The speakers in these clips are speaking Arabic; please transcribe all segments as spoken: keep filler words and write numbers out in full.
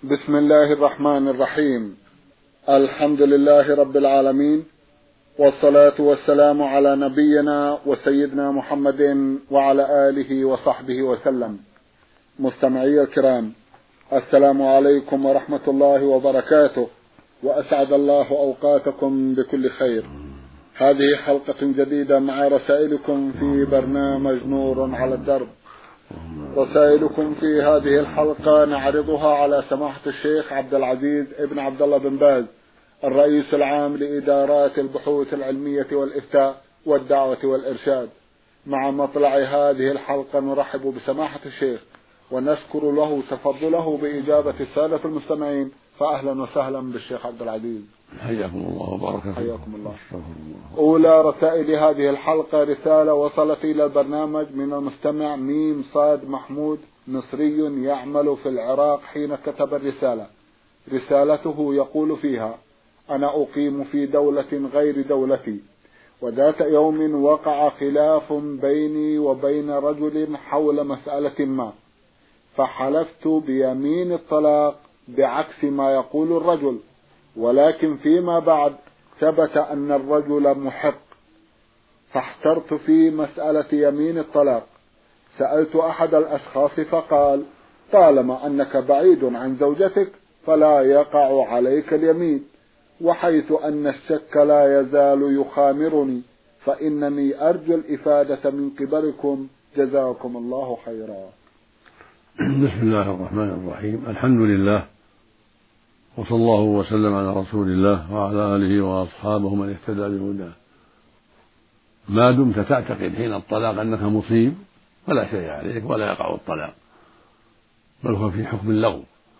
بسم الله الرحمن الرحيم. الحمد لله رب العالمين، والصلاة والسلام على نبينا وسيدنا محمد وعلى آله وصحبه وسلم. مستمعي الكرام، السلام عليكم ورحمة الله وبركاته، وأسعد الله أوقاتكم بكل خير. هذه حلقة جديدة مع رسائلكم في برنامج نور على الدرب. رسائلكم في هذه الحلقة نعرضها على سماحة الشيخ عبد العزيز ابن عبد الله بن باز، الرئيس العام لإدارات البحوث العلمية والإفتاء والدعوة والإرشاد. مع مطلع هذه الحلقة نرحب بسماحة الشيخ ونشكر له تفضله بإجابة السادة المستمعين، فأهلا وسهلا بالشيخ عبد العزيز. حياكم الله وبارك فيكم. حياكم الله. أولى رسائل هذه الحلقة رسالة وصلت إلى البرنامج من المستمع ميم صاد محمود مصري يعمل في العراق حين كتب الرسالة. رسالته يقول فيها: أنا أقيم في دولة غير دولتي، وذات يوم وقع خلاف بيني وبين رجل حول مسألة ما، فحلفت بيمين الطلاق بعكس ما يقول الرجل، ولكن فيما بعد ثبت أن الرجل محق، فاحترت في مسألة يمين الطلاق. سألت أحد الأشخاص فقال: طالما أنك بعيد عن زوجتك فلا يقع عليك اليمين، وحيث أن الشك لا يزال يخامرني فإنني أرجو الإفادة من قبلكم، جزاكم الله خيرا. بسم الله الرحمن الرحيم. الحمد لله، وصلى الله وسلم على رسول الله وعلى آله وأصحابه من اهتدى بهداه. ما دمت تعتقد حين الطلاق أنك مصيب فلا شيء عليك ولا يقع الطلاق، بل هو في حكم اللغو،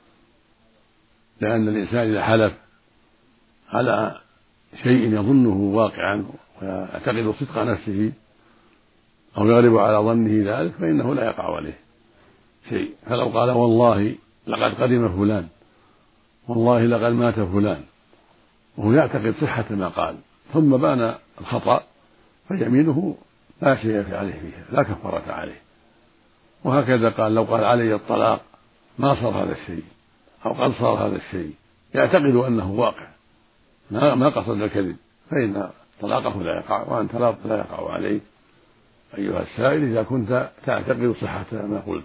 لأن الإنسان إذا حلف على شيء يظنه واقعا ويعتقد صدق نفسه أو يغلب على ظنه ذلك فإنه لا يقع عليه شيء. فلو قال: والله لقد قدم فلان، والله لقد مات فلان، وهو يعتقد صحة ما قال، ثم بان الخطأ، فيمينه لا شيء عليه فيها، لا كفارة عليه. وهكذا قال: لو قال علي الطلاق ما صار هذا الشيء، أو قد صار هذا الشيء، يعتقد أنه واقع ما قصد الكذب، فإن طلاقه لا يقع، وأنت لا يقع عليك أيها السائل إذا كنت تعتقد صحة ما قلت.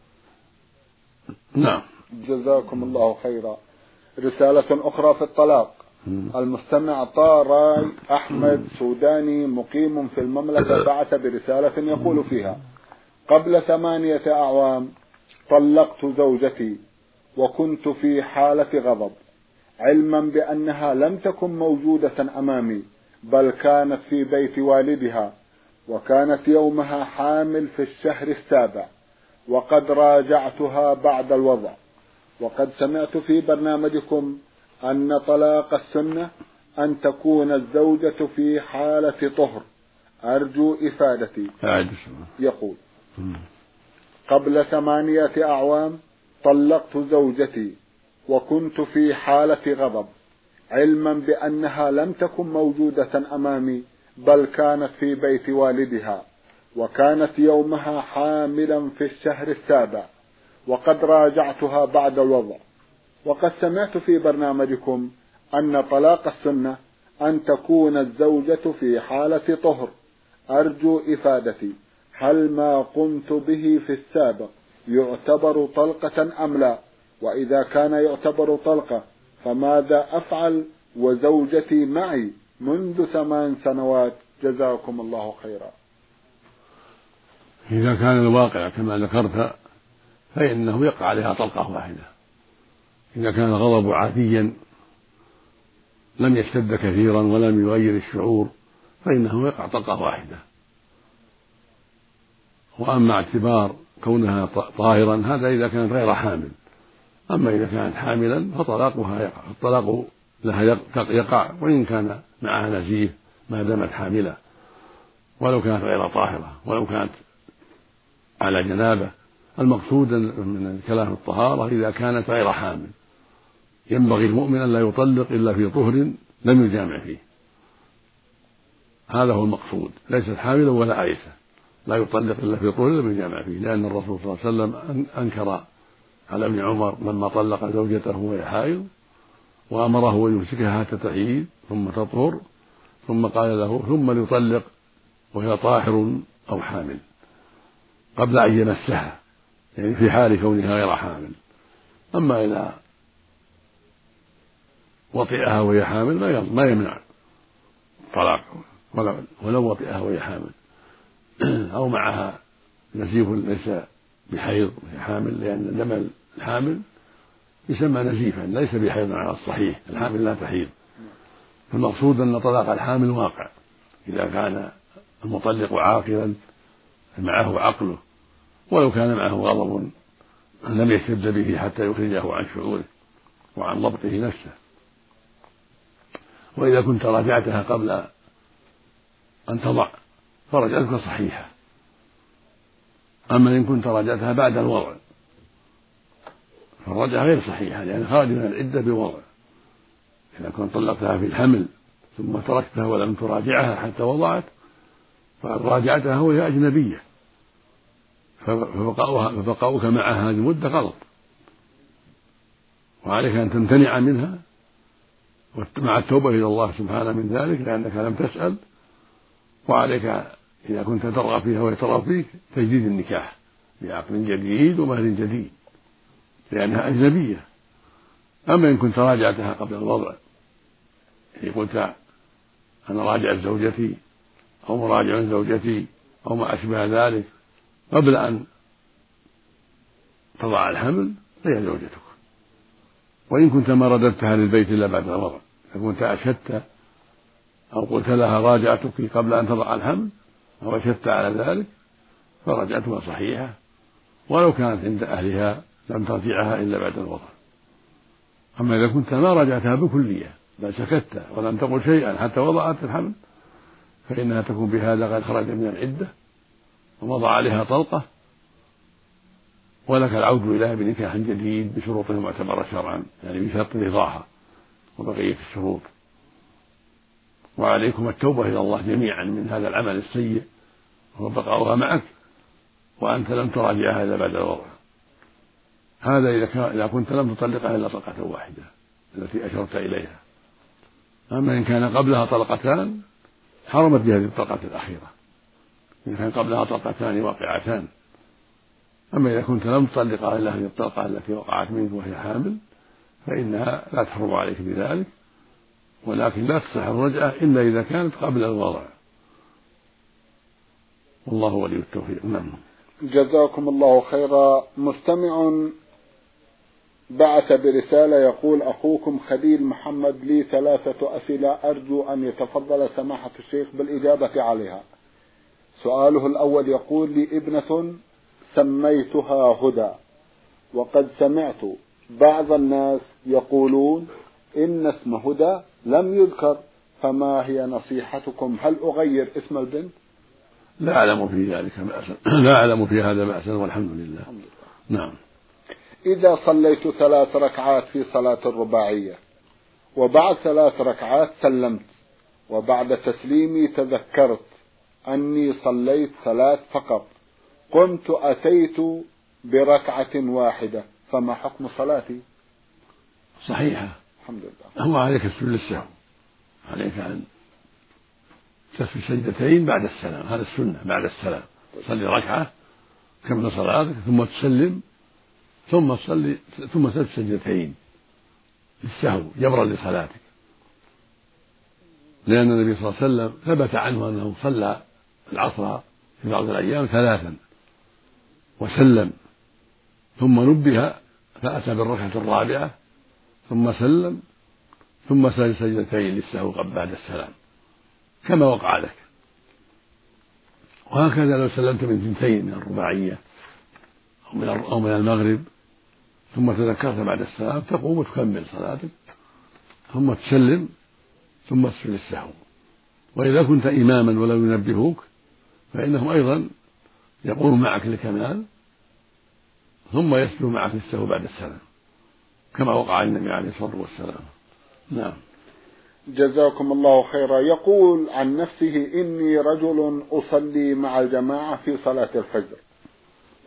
نعم. جزاكم الله خيرا. رسالة أخرى في الطلاق. المستمع طاراي أحمد سوداني مقيم في المملكة بعث برسالة يقول فيها: قبل ثمانية أعوام طلقت زوجتي، وكنت في حالة غضب، علما بأنها لم تكن موجودة أمامي، بل كانت في بيت والدها، وكانت يومها حامل في الشهر السابع، وقد راجعتها بعد الوضع. وقد سمعت في برنامجكم أن طلاق السنة أن تكون الزوجة في حالة طهر، أرجو إفادتي. يقول: قبل ثمانية أعوام طلقت زوجتي، وكنت في حالة غضب، علما بأنها لم تكن موجودة أمامي، بل كانت في بيت والدها، وكانت يومها حاملا في الشهر السابع، وقد راجعتها بعد الوضع. وقد سمعت في برنامجكم أن طلاق السنة أن تكون الزوجة في حالة طهر، أرجو إفادتي. هل ما قمت به في السابق يعتبر طلقة أم لا؟ وإذا كان يعتبر طلقة فماذا أفعل وزوجتي معي منذ ثمان سنوات، جزاكم الله خيرا. إذا كان الواقع كما ذكرت فإنه يقع عليها طلقة واحدة. إذا كان الغضب عاديا لم يشتد كثيرا ولم يغير الشعور فإنه يقع طلقة واحدة. وأما اعتبار كونها طاهرا هذا إذا كانت غير حامل، أما إذا كانت حاملا فطلاقها يقع، الطلاق لها يقع وإن كان معها نزيف ما دامت حاملة، ولو كانت غير طاهرة، ولو كانت على جنابة. المقصود من كلام الطهارة إذا كانت غير حامل. ينبغي المؤمن أن لا يطلق إلا في طهر لم يجامع فيه، هذا هو المقصود. ليست حاملا ولا عائسة، لا يطلق إلا في طهر لم يجامع فيه، لأن الرسول صلى الله عليه وسلم أنكر على ابن عمر لما طلق زوجته وهي حائض وأمره أن يمسكها حتى تحيض ثم تطهر، ثم قال له ثم ليطلق وهي طاهر أو حامل قبل أن يمسها، يعني في حال كونها غير حامل. أما إذا وطئها وهي حامل ما يمنع الطلاق ولو وطئها وهي حامل أو معها نزيف ليس بحيض وهي حامل، لأن دم الحامل يسمى نزيفا ليس بحيض على الصحيح، الحامل لا تحيض. فالمقصود أن طلاق الحامل واقع إذا كان المطلق عاقلا معه عقله، ولو كان معه غضب لم يشتد به حتى يخرجه عن شعوره وعن ضبطه نفسه. وإذا كنت راجعتها قبل أن تضع فرجعتك صحيحة. أما إن كنت راجعتها بعد الوضع فالرجعة غير صحيحة، لأن خرج من العدة بوضع. إذا كنت طلقتها في الحمل ثم تركتها ولم تراجعها حتى وضعت فقد راجعتها وهي أجنبية، فبقاؤك معها هذه المدة غلط، وعليك أن تمتنع منها مع التوبة إلى الله سبحانه من ذلك لأنك لم تسأل. وعليك إذا كنت ترغب فيها وهي ترغب فيك تجديد النكاح بعقد جديد ومهر جديد لأنها أجنبية. أما إن كنت راجعتها قبل الوضع، يعني قلت أنا راجع زوجتي أو مراجع زوجتي أو ما أشبه ذلك قبل أن تضع الحمل فهي زوجتك. وإن كنت ما رددتها للبيت إلا بعد الوضع، فكنت أشدت أو قلت لها راجعتك قبل أن تضع الحمل أو أشدت على ذلك فرجعتها صحيحة، ولو كانت عند أهلها لم ترجعها إلا بعد الوضع. أما إذا كنت ما راجعتها بكلية بل سكت ولم تقل شيئا حتى وضعت الحمل فإنها تكون بهذا قد خرج من العدة ووضع عليها طلقة، ولك العود إليها بنكاح جديد بشروط معتبرة شرعا، يعني بشرط رضاها وبقية الشروط. وعليكم التوبة إلى الله جميعا من هذا العمل السيء وهو بقاؤها معك وأنت لم تراجعها إلا بعد الوضع. هذا إذا كنت لم تطلقها إلا طلقة واحدة التي أشرت إليها. أما إن كان قبلها طلقتان حرمت بهذه الطلقة الأخيرة، إن كان قبلها طلقتان واقعتان. أما إذا كنت لم تطلقها إلا هذه الطلقة التي وقعت منك وهي حامل فإنها لا تحرم عليك بذلك، ولكن لا تصح الرجعة إلا إذا كانت قبل الوضع، والله ولي التوفيق. نعم. جزاكم الله خيرا. مستمع بعث برسالة يقول: أخوكم خليل محمد لي ثلاثة أسئلة أرجو أن يتفضل سماحة الشيخ بالإجابة عليها. سؤاله الأول يقول: لي ابنة سميتها هدى، وقد سمعت بعض الناس يقولون إن اسم هدى لم يذكر، فما هي نصيحتكم؟ هل أغير اسم البنت؟ لا أعلم في ذلك بأسا، لا أعلم في هذا بأسا والحمد لله. الحمد لله. نعم. إذا صليت ثلاث ركعات في صلاة الرباعية وبعد ثلاث ركعات سلمت وبعد تسليمي تذكرت أني صليت ثلاث فقط، قمت أتيت بركعة واحدة، فما حكم صلاتي؟ صحيحة الحمد لله. هو عليك السجود للسهو، عليك أن تسجد سجدتين بعد السلام، هذا السنة بعد السلام. صلي ركعة كمل صلاتك ثم تسلم ثم تصلي ثم تسجد سجدتين للسهو جبرا لصلاتك، لأن النبي صلى الله عليه وسلم ثبت عنه أنه صلى العصر في بعض الأيام ثلاثا وسلم ثم نبه فأتى بالركعة الرابعة ثم سلم ثم سجد سجدتين للسهو بعد السلام كما وقع لك. وهكذا لو سلمت من ثنتين من الرباعية أو من المغرب ثم تذكرت بعد السلام تقوم وتكمل صلاتك ثم تسلم ثم تسجد للسهو. وإذا كنت إماما ولم ينبهوك فإنهم أيضا يقومون معك للكمال ثم يسجدوا معك للسهو بعد السلام كما وقع النبي عليه الصلاة والسلام. نعم. جزاكم الله خيرا. يقول عن نفسه: إني رجل أصلي مع الجماعة في صلاة الفجر،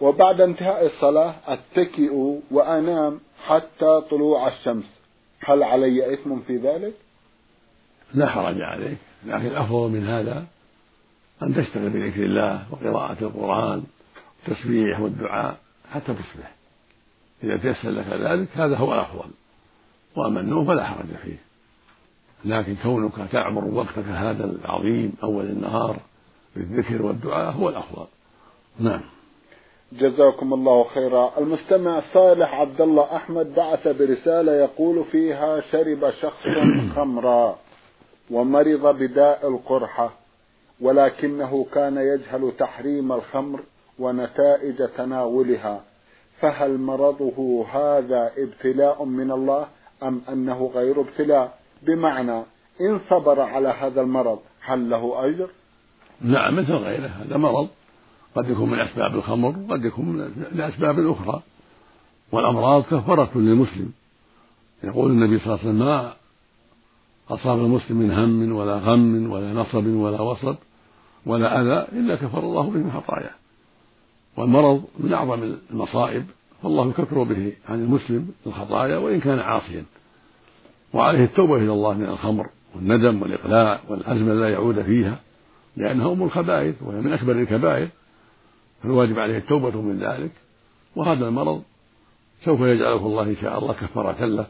وبعد انتهاء الصلاة أتكئ وأنام حتى طلوع الشمس، هل علي إثم في ذلك؟ لا حرج عليك، لكن الأفضل من هذا أن تشتغل بذكر الله وقراءة القرآن والتسبيح والدعاء حتى تصبح، إذا تيسر لك ذلك هذا هو الأفضل، وأما النوم فلا حرج فيه، لكن كونك تعمر وقتك هذا العظيم أول النهار بالذكر والدعاء هو الأفضل. نعم. جزاكم الله خيرا. المستمع صالح عبد الله أحمد بعث برسالة يقول فيها: شرب شخص خمرا ومرض بداء القرحة، ولكنه كان يجهل تحريم الخمر ونتائج تناولها، فهل مرضه هذا ابتلاء من الله أم أنه غير ابتلاء؟ بمعنى إن صبر على هذا المرض هل له أجر؟ نعم، مثل غيره، هذا مرض قد يكون من أسباب الخمر وقد يكون من الأسباب الأخرى، والأمراض كفارة للمسلم. يقول النبي صلى الله عليه وسلم: ما أصاب المسلم من هم ولا غم ولا نصب ولا وصب ولا أذى إلا كفر الله به من خطاياه. والمرض من أعظم المصائب، فالله يكفر به عن المسلم الخطايا وإن كان عاصيا، وعليه التوبة إلى الله من الخمر والندم والإقلاع والعزم لا يعود فيها، لأنها أم الخبائث وهي من أكبر الكبائر، فالواجب عليه التوبة من ذلك. وهذا المرض سوف يجعله الله إن شاء الله كفارة له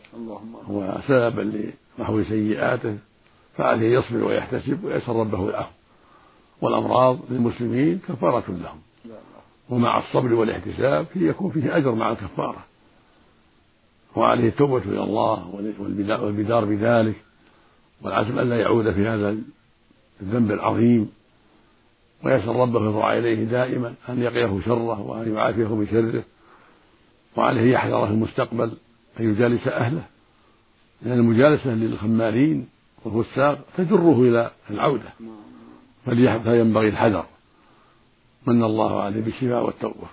وسببا لمحو سيئاته، فعليه يصبر ويحتسب ويسأل ربه العفو. والأمراض للمسلمين كفارة لهم، ومع الصبر والاحتساب يكون فيه أجر مع الكفارة، وعليه التوبة إلى الله والبدار بذلك والعزم أن لا يعود في هذا الذنب العظيم، ويسأل ربه يضرع إليه دائما أن يقيه شره وأن يعافيه من شره. وعليه يحذر في المستقبل أن يجالس أهله، لأن المجالسة للخمارين والفساق تجره إلى العودة، فينبغي الحذر. من الله عليه بالشفاء والتوبة.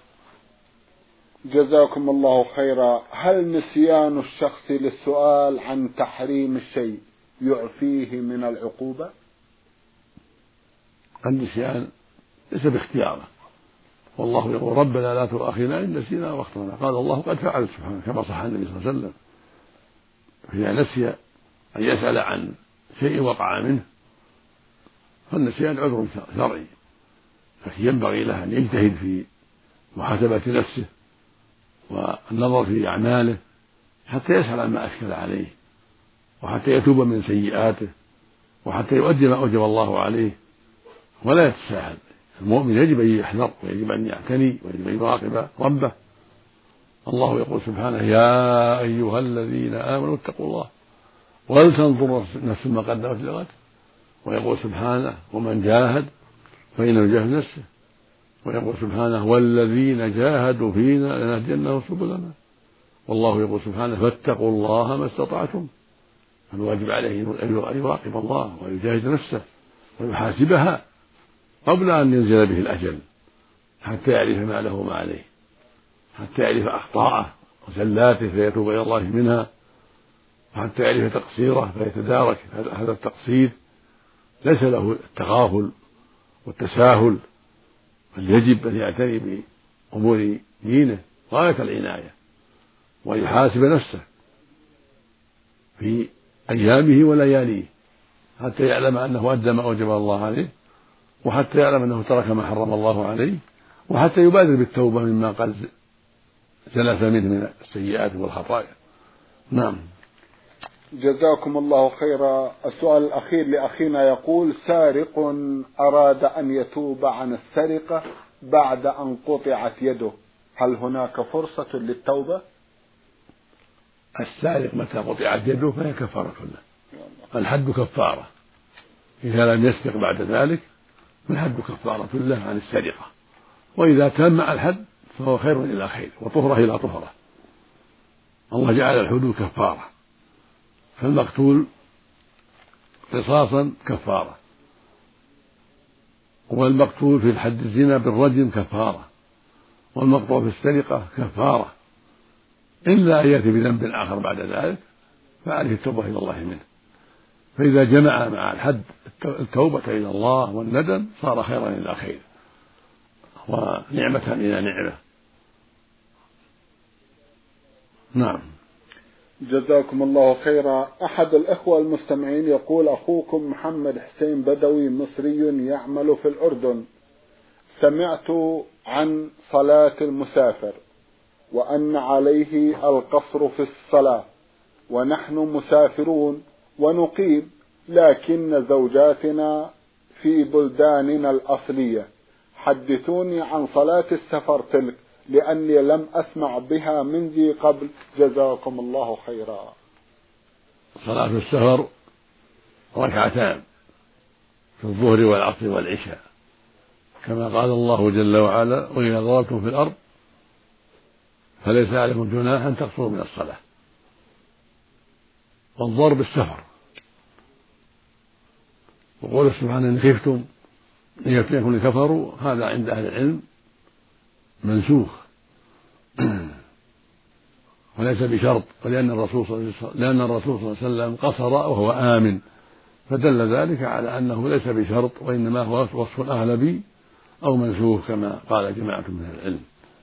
جزاكم الله خيرا. هل نسيان الشخص للسؤال عن تحريم الشيء يعفيه من العقوبة؟ النسيان ليس باختياره، والله يقول: ربنا لا تؤاخذنا إن نسينا واخطأنا. قال الله: قد فعلت سبحانه، كما صح النبي صلى الله عليه وسلم. فإذا نسي أن يسأل عن شيء وقع منه فالنسيان عذر شرعي، لكن ينبغي له أن يجتهد في محاسبة نفسه والنظر في أعماله حتى يسأل عما أشكل عليه، وحتى يتوب من سيئاته، وحتى يؤدي ما أوجب الله عليه ولا يتساهل. المؤمن يجب أن يحذر ويجب أن يعتني ويجب أن يراقب ربه. الله يقول سبحانه: يا أيها الذين آمنوا اتقوا الله ولتنظر نفس ما قدمت لغد. ويقول سبحانه: ومن جاهد فإنه يجاهد نفسه. ويقول سبحانه: والذين جاهدوا فينا لنهدينهم سبلنا. والله يقول سبحانه: فاتقوا الله ما استطعتم. فالواجب عليه أن يراقب الله ويجاهد نفسه ويحاسبها قبل أن ينزل به الأجل، حتى يعرف ما له وما عليه، حتى يعرف أخطاءه وزلاته فيتوب إلى الله منها، وحتى يعرف تقصيره فيتدارك هذا التقصير. ليس له التغافل والتساهل، بل يجب أن يعتني بأمور دينه غاية العناية، وأن يحاسب نفسه في أيامه ولياليه حتى يعلم أنه أدى ما أوجب الله عليه، وحتى يعلم أنه ترك ما حرم الله عليه، وحتى يبادر بالتوبة مما قد سلف منه من السيئات والخطايا. نعم. جزاكم الله خيرا. السؤال الأخير لأخينا يقول: سارق أراد أن يتوب عن السرقة بعد أن قطعت يده، هل هناك فرصة للتوبة؟ السارق متى قطعت يده فهي كفارة له، الحد كفارة، إذا لم يسرق بعد ذلك فالحد كفارة له عن السرقة، وإذا كان مع الحد فهو خير إلى خير وطهرة إلى طهرة. الله جعل الحدود كفارة، فالمقتول قصاصا كفارة، والمقتول في الحد الزنا بالرجم كفارة، والمقطوع في السرقة كفارة، إلا أن يأتي بذنب آخر بعد ذلك فعليه التوبة إلى الله منه. فإذا جمع مع الحد التوبة إلى الله والندم صار خيرا إلى خير ونعمة إلى نعمة، نعم. جزاكم الله خيرا. أحد الأخوة المستمعين يقول: أخوكم محمد حسين بدوي مصري يعمل في الأردن، سمعت عن صلاة المسافر وأن عليه القصر في الصلاة، ونحن مسافرون ونقيم، لكن زوجاتنا في بلداننا الأصلية. حدثوني عن صلاة السفر تلك لأني لم أسمع بها من ذي قبل، جزاكم الله خيرا. صلاة السفر ركعتان في الظهر والعصر والعشاء، كما قال الله جل وعلا: وإذا ضربتم في الأرض فليس عليكم جناح أن تقصروا من الصلاة. والضرب السفر، وقوله سبحانه: إن خفتم أن يفتنكم الذين كفروا، هذا عند أهل العلم منسوخ وليس بشرط، ولأن الرسول صلى الله عليه وسلم لأن الرسول صلى الله عليه وسلم قصر وهو آمن، فدل ذلك على أنه ليس بشرط، وإنما هو وصف أغلبي أو منسوخ كما قال جماعة من العلم،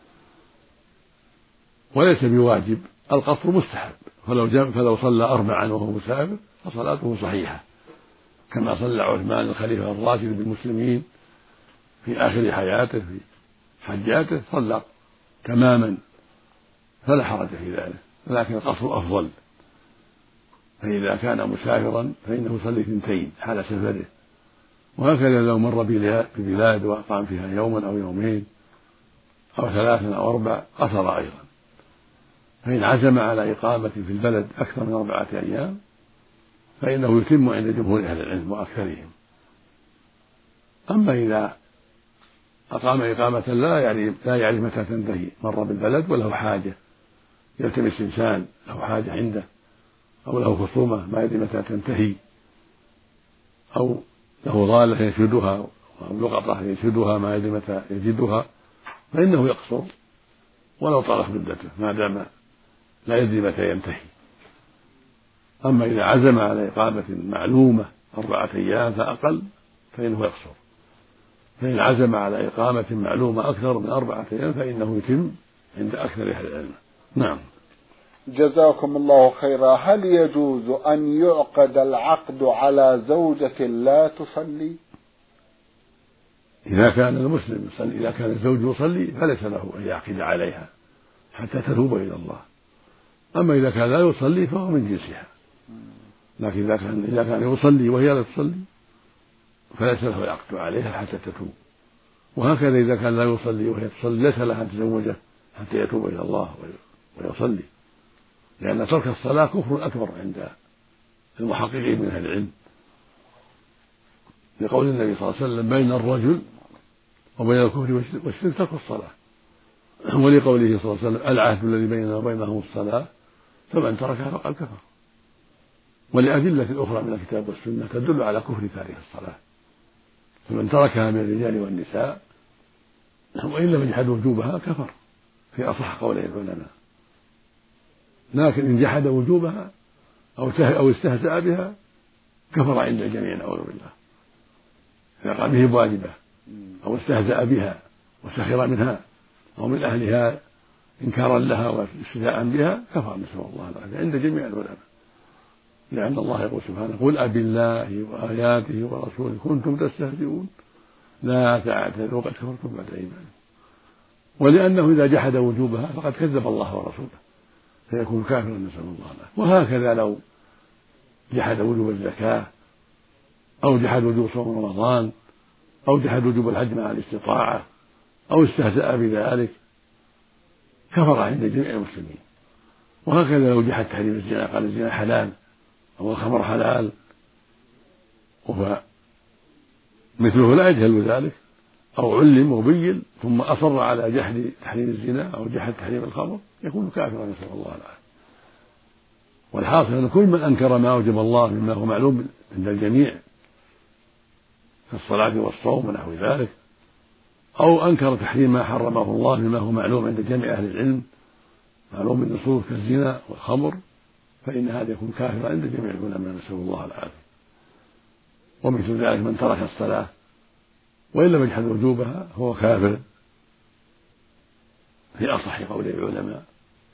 وليس بواجب. القصر مستحب، فلو جم فلو صلى أربعا وهو مسافر فصلاته صحيحة، كما صلى عثمان الخليفة الراشد بالمسلمين في آخر حياته في حجاته، صلى تماما فلا حرج في ذلك، لكن القصر أفضل. فإذا كان مسافرا فإنه يصلي اثنتين حال سفره، وهكذا لو مر ببلاد وأقام فيها يوما أو يومين أو ثلاثا أو أربع قصر أيضا. فإن عزم على إقامة في البلد أكثر من أربعة أيام فإنه يتم عند جمهور أهل العلم وأكثرهم. أما إذا أقام إقامة لا يعرف لا يعرف متى تنتهي، مر بالبلد وله حاجة يلتمس إنسان له حاجة عنده، أو له خصومة ما يدري متى تنتهي، أو له ضالة ينشدها أو لقطة ينشدها ما يدري متى يجدها، فإنه يقصر ولو طالت مدته ما دام لا يدري متى ينتهي. أما إذا عزم على إقامة معلومة أربعة أيام فأقل فإنه يقصر، فإن عزم على إقامة معلومة أكثر من أربعة أيام فإنه يتم عند أكثر أهل العلم. نعم. جزاكم الله خيرا. هل يجوز أن يعقد العقد على زوجة لا تصلي؟ إذا كان المسلم يصلي، إذا كان الزوج يصلي فليس له أن يعقد عليها حتى تتوب إلى الله. أما إذا كان لا يصلي فهو من جنسها، لكن إذا كان إذا كان يصلي وهي لا تصلي فليس له العقد عليها حتى تتوب. وهكذا إذا كان لا يصلي وهي تصلي ليس لها أن تزوجه حتى يتوب إلى الله ويصلي، لأن ترك الصلاة كفر أكبر عند المحققين من أهل العلم، لقول النبي صلى الله عليه وسلم: بين الرجل وبين الكفر والشرك ترك الصلاة، ولقوله صلى الله عليه وسلم: العهد الذي بيننا وبينهم الصلاة فمن تركها فقد كفر. ولأدلة أخرى من الكتاب والسنة تدل على كفر تارك الصلاة، فمن تركها من الرجال والنساء وإن لم يجحد وجوبها كفر في أصح قولي العلماء، لكن إن جحد وجوبها أو استهزأ بها كفر عند الجميع نعوذ بالله، إذا قام به بواجبة أو استهزأ بها وسخر منها أو من أهلها إنكارا لها واستهزاء بها كفر، نسأل الله العافية عند جميع العلماء، لأن الله يقول سبحانه: قل أبي الله وآياته ورسوله كنتم تستهزئون لا تعتذروا قد كفرتم بعد إيمانكم. ولأنه إذا جحد وجوبها فقد كذب الله ورسوله فيكون كافرا، نسأل الله العافية. وهكذا لو جحد وجوب الزكاة أو جحد وجوب صوم رمضان أو جحد وجوب الحج مع الاستطاعة أو استهزأ بذلك كفر عند جميع المسلمين. وهكذا لو جحد تحريم الزنا قال الزنا حلال أو الخمر حلال وهو مثله لا يجهل ذلك أو علم وبين ثم أصر على جحد تحريم الزنا أو جحد تحريم الخمر يكون كافرا، نسأل الله العافية. والحاصل أن كل من أنكر ما أوجب الله مما هو معلوم عند الجميع كالصلاة والصوم ونحو ذلك، أو أنكر تحريم ما حرمه الله مما هو معلوم عند جميع أهل العلم معلوم بالنصوص كالزنا والخمر، فإن هذا يكون كافرا عند جميع العلماء، نسأل الله العافية. ومثل ذلك من ترك الصلاة وإن لم يجحد وجوبها هو كافر في أصح قول العلماء،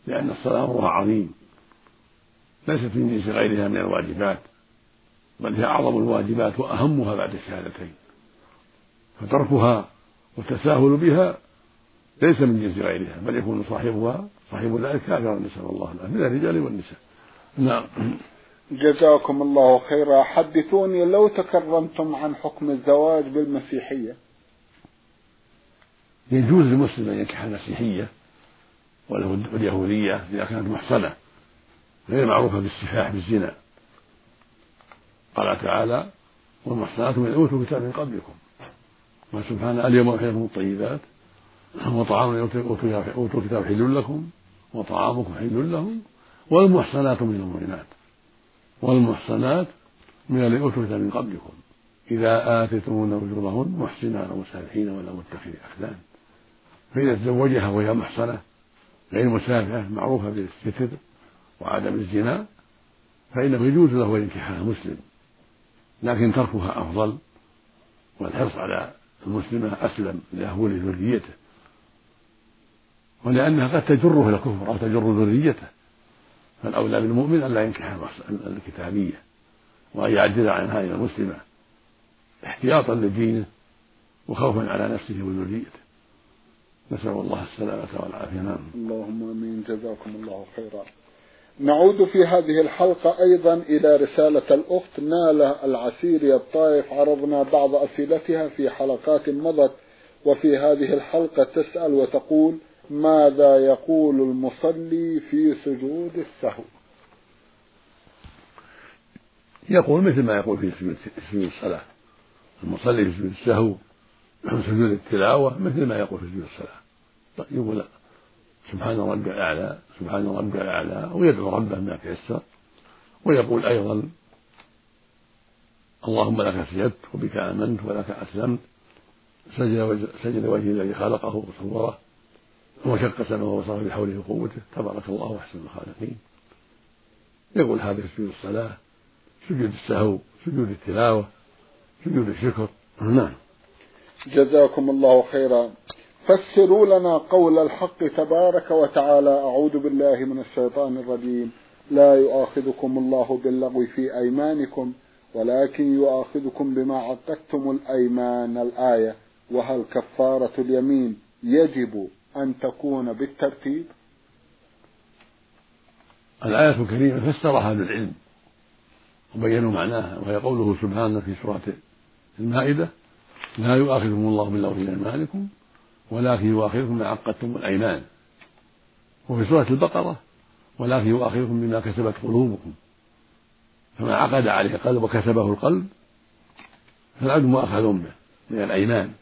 لأن الصلاة أمرها عظيم ليست من جنس غيرها من الواجبات، بل هي أعظم الواجبات وأهمها بعد الشهادتين، فتركها والتساهل بها ليس من جنس غيرها، بل يكون صاحبها صاحب ذلك كافرا، نسأل الله العافية، من الرجال والنساء. نعم. جزاكم الله خيرا. حدثوني لو تكرمتم عن حكم الزواج بالمسيحية. يجوز للمسلم أن ينكح المسيحية واليهودية إذا كانت محصنة غير معروفة بالسفاح بالزنا. قال تعالى: والمحصنات من أوتوا الكتاب من قبلكم. وسبحانه: اليوم أحل لكم الطيبات وطعام أوتوا الكتاب حل لكم وطعامكم حل لهم والمحصنات من المؤمنات والمحصنات من الذين أوتوا الكتاب من قبلكم إذا آتيتمون أجورهن محسنين ومسافحين ولا متخذي أخدان. فإذا تزوجها وهي محصنة غير مسافحة معروفة بالستر وعدم الزنا فإنه يجوز له أن ينكحها مسلم، لكن تركها أفضل، والحرص على المسلمة أسلم لأهول ذريته، ولأنها قد تجره إلى الكفر أو تجر ذريته، فالأولى بالمؤمن أن لا ينكح الكتابية وأن يعدل عنها إلى المسلمة احتياطا لدينه وخوفا على نفسه وذريته. نسأل الله السلامة والعافية. نعم. اللهم آمين. جزاكم الله خيرا. نعود في هذه الحلقة أيضا إلى رسالة الأخت نالة العسيري الطائف، عرضنا بعض أسئلتها في حلقات مضت، وفي هذه الحلقة تسأل وتقول: ماذا يقول المصلي في سجود السهو؟ يقول مثل ما يقول في سجود الصلاة. المصلي في سجود السهو سجود التلاوة مثل ما يقول في سجود الصلاة، يقول سبحان ربي الأعلى سبحان ربي الأعلى ويدعو ربه ما تيسر، ويقول أيضا: اللهم لك سجدت وبك آمنت ولك أسلمت، سجد وجهي الذي خلقه وصوره وشق سمعه وبصره بحوله وقوته، تبارك الله أحسن الخالقين. يقول هذا سجود الصلاة، سجود السهو، سجود التلاوة، سجود الشكر. نعم. جزاكم الله خيرا. فسروا لنا قول الحق تبارك وتعالى: أعوذ بالله من الشيطان الرجيم، لا يؤاخذكم الله باللغو في أيمانكم ولكن يؤاخذكم بما عقدتم الأيمان، الآية. وهل كفارة اليمين يجب أن تكون بالترتيب؟ الآية الكريمة فسرها أهل العلم وبينوا معناها، وهي قوله سبحانه في سورة المائدة: لا يؤاخذكم الله باللغو في أيمانكم ولكن يؤاخذكم بما عقدتم الأيمان. وفي سورة البقرة: ولكن يؤاخذكم بما كسبت قلوبكم. فما عقد عليه قلب وكسبه القلب فالعبد مؤاخذ به من الأيمان،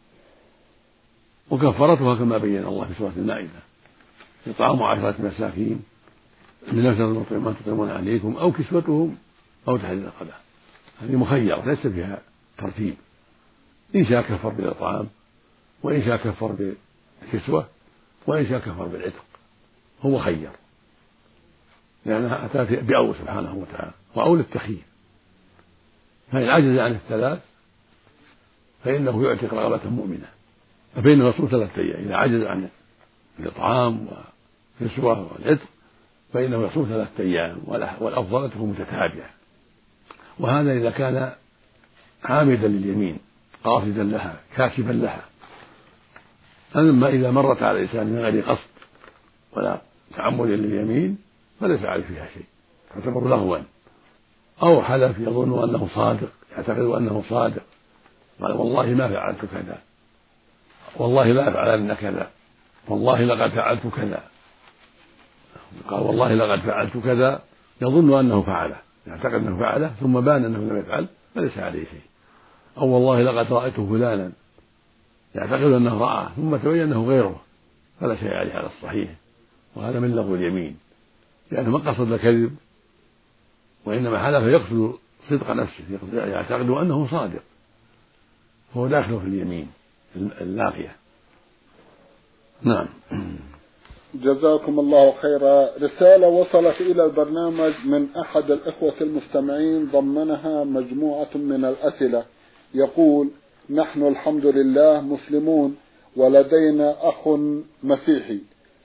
وكفارتها كما بين الله في سورة المائدة: إطعام عشرة مساكين من أوسط ما تطعمون عليكم أو كسوتهم أو تحرير رقبة. هذه مخيرة ليس فيها ترتيب، إن شاء كفر بالإطعام وإن شاء كفر بالكسوة وإن شاء كفر بالعتق، هو خير لأنها أتت بأول سبحانه وتعالى وأول التخيير. فإن عجز عن الثلاث فإنه يعتق رغبة مؤمنة، فإنه يصوم ثلاثة أيام. إذا عجز عن الإطعام والكسوة والعتق فإنه يصوم ثلاثة أيام، والأفضل تكون متتابعة. وهذا إذا كان عامدا لليمين قاصدا لها كاسبا لها. أما إذا مرت على الإنسان من غير قصد ولا تعمد لليمين فليس عليه فيها شيء، تعتبر لغوا. أو حلف يظن أنه صادق، يعتقد أنه صادق، قال: والله ما فعلت كذا، والله لا أفعلن كذا، والله لقد فعلت كذا، قال: والله لقد فعلت كذا، يظن أنه فعله، يعتقد أنه فعله ثم بان أنه لم يفعل فليس عليه شيء. أو والله لقد رأيت فلانا، يعتقد أنه رآه ثم تبين أنه غيره فلا شيء عليه على الصحيح. وهذا من لغو اليمين، لأنه ما قصد الكذب وإنما حلف يقصد صدق نفسه، يعتقد أنه صادق، فهو داخل في اليمين اللاغية. نعم. جزاكم الله خيرا. رسالة وصلت إلى البرنامج من أحد الإخوة المستمعين ضمنها مجموعة من الأسئلة، يقول: نحن الحمد لله مسلمون ولدينا أخ مسيحي،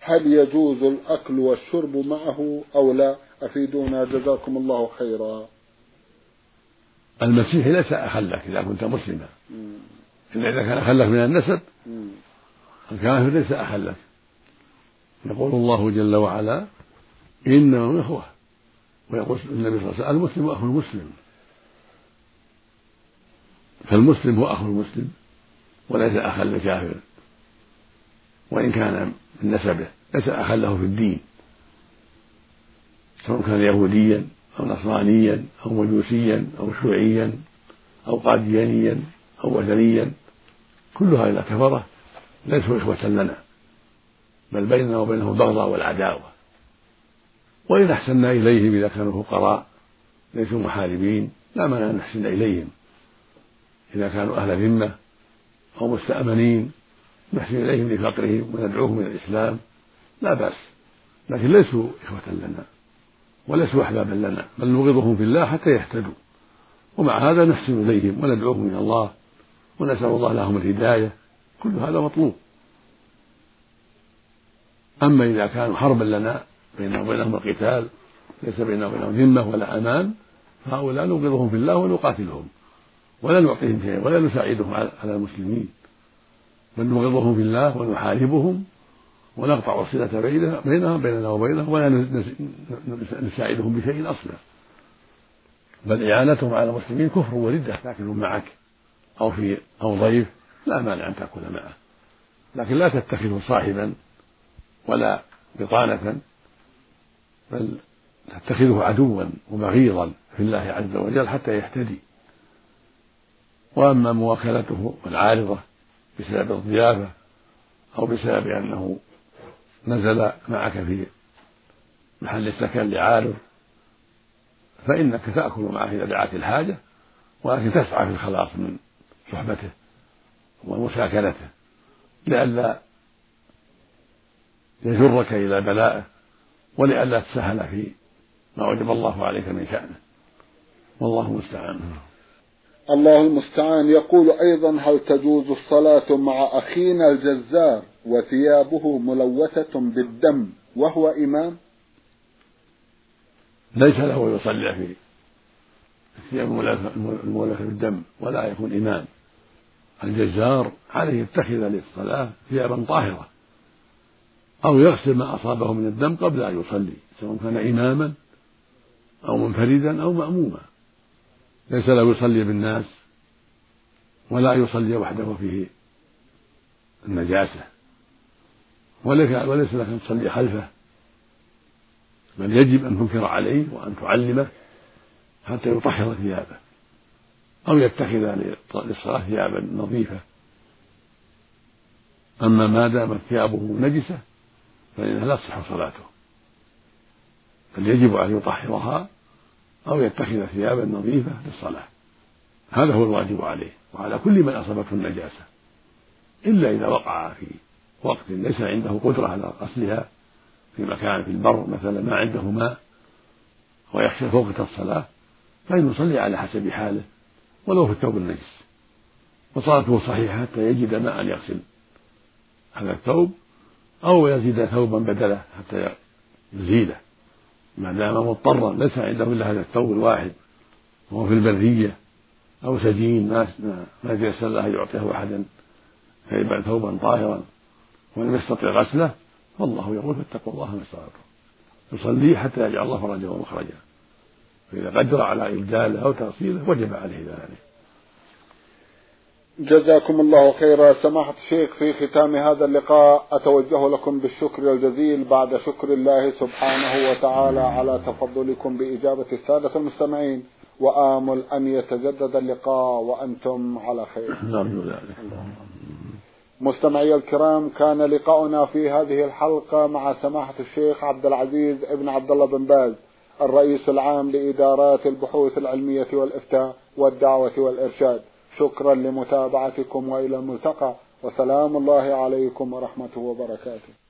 هل يجوز الأكل والشرب معه أو لا؟ أفيدونا جزاكم الله خيرا. المسيح ليس أخل لك إذا كنت مسلما، إلا إذا كان أخل لك من النسب. الكافر ليس أخل لك. يقول الله جل وعلا إنهم إخوة، ويقول النبي صلى الله عليه وسلم المسلم أخو المسلم، فالمسلم هو أخو المسلم وليس أخا للكافر، وإن كان من نسبه ليس أخا له في الدين، سواء كان يهوديا أو نصرانيا أو مجوسيا أو شيوعيا أو قاديانيا أو وثنيا، كل هؤلاء كفرة ليسوا إخوة لنا، بل بيننا وبينهم البغضاء والعداوة. وإن أحسنا إليهم إذا كانوا فقراء ليسوا محاربين لا مانع أن نحسن إليهم، إذا كانوا أهل ذمة أو مستأمنين نحسن إليهم لفقرهم وندعوهم إلى الإسلام لا بأس، لكن ليسوا إخوة لنا وليسوا أحبابا لنا، بل نبغضهم في الله حتى يهتدوا، ومع هذا نحسن إليهم وندعوهم إلى الله ونسأل الله لهم الهداية، كل هذا مطلوب. أما إذا كانوا حربا لنا بيننا وبينهم القتال ليس بيننا وبينهم ذمة ولا أمان، فهؤلاء نبغضهم في الله ونقاتلهم ولا نعطيهم شيئا ولا نساعدهم على المسلمين، بل نبغضهم في الله ونحاربهم ونقطع الصلة بينهم بيننا وبينهم ولا نساعدهم بشيء أصلا، بل إعانتهم على المسلمين كفر وردة. تأكلون معك أو في أو ضيف لا مانع أن تأكل معه، لكن لا تتخذه صاحبا ولا بطانة، بل تتخذه عدوا وبغيضا في الله عز وجل حتى يهتدي. وأما مواكلته العارضة بسبب الضيافة أو بسبب أنه نزل معك في محل السكن لعارض فإنك تأكل معه إذا دعت الحاجة، ولكن تسعى في الخلاص من صحبته ومساكنته لئلا يجرك إلى بلائه ولئلا تسهل في ما وجب الله عليك من شأنه، والله المستعان. الله المستعان. يقول أيضا هل تجوز الصلاة مع أخينا الجزار وثيابه ملوثة بالدم وهو إمام؟ ليس له يصلي في الثياب الملوثة بالدم ولا يكون إمام. الجزار عليه يتخذ للصلاة ثيابا طاهرة أو يغسل ما أصابه من الدم قبل أن يصلي، سواء كان إماما أو منفردا أو مأموما. ليس له يصلي بالناس ولا يصلي وحده فيه النجاسة، وليس لك أن تصلي خلفه، بل يجب أن تنكر عليه وأن تعلمه حتى يطهر ثيابه أو يتخذ للصلاة ثيابا نظيفة. أما ما دامت ثيابه نجسة فإنها لا تصح صلاته، بل يجب أن يطهرها أو يتخذ ثيابا نظيفة للصلاة، هذا هو الواجب عليه وعلى كل من أصابته النجاسة، إلا إذا وقع في وقت ليس عنده قدرة على غسلها في مكان في البر مثلا ما عنده ماء ويخشى فوقة الصلاة فإنه يصلي على حسب حاله ولو في الثوب النجس، وصلاته صحيحة حتى يجد ماء يغسل هذا الثوب أو يزيد ثوبا بدله حتى يزيله، ما دام مضطرا ليس عنده إلا هذا الثوب الواحد وهو في البرية أو سجين ما ما يتيسر له يعطيه أحدا فيبقى ثوبا طاهرا ولم يستطع غسله، فالله يقول فاتقوا الله ما استطعتم، يصلي حتى يجعل الله فرجه ومخرجه، فإذا قدر على إبداله أو تغسيله وجب عليه ذلك. جزاكم الله خيرا. سماحة الشيخ، في ختام هذا اللقاء أتوجه لكم بالشكر الجزيل بعد شكر الله سبحانه وتعالى على تفضلكم بإجابة السادة المستمعين، وآمل أن يتجدد اللقاء وأنتم على خير. مستمعي الكرام، كان لقاؤنا في هذه الحلقة مع سماحة الشيخ عبد العزيز ابن عبد الله بن باز الرئيس العام لإدارات البحوث العلمية والإفتاء والدعوة والإرشاد. شكرا لمتابعتكم وإلى الملتقى، وسلام الله عليكم ورحمته وبركاته.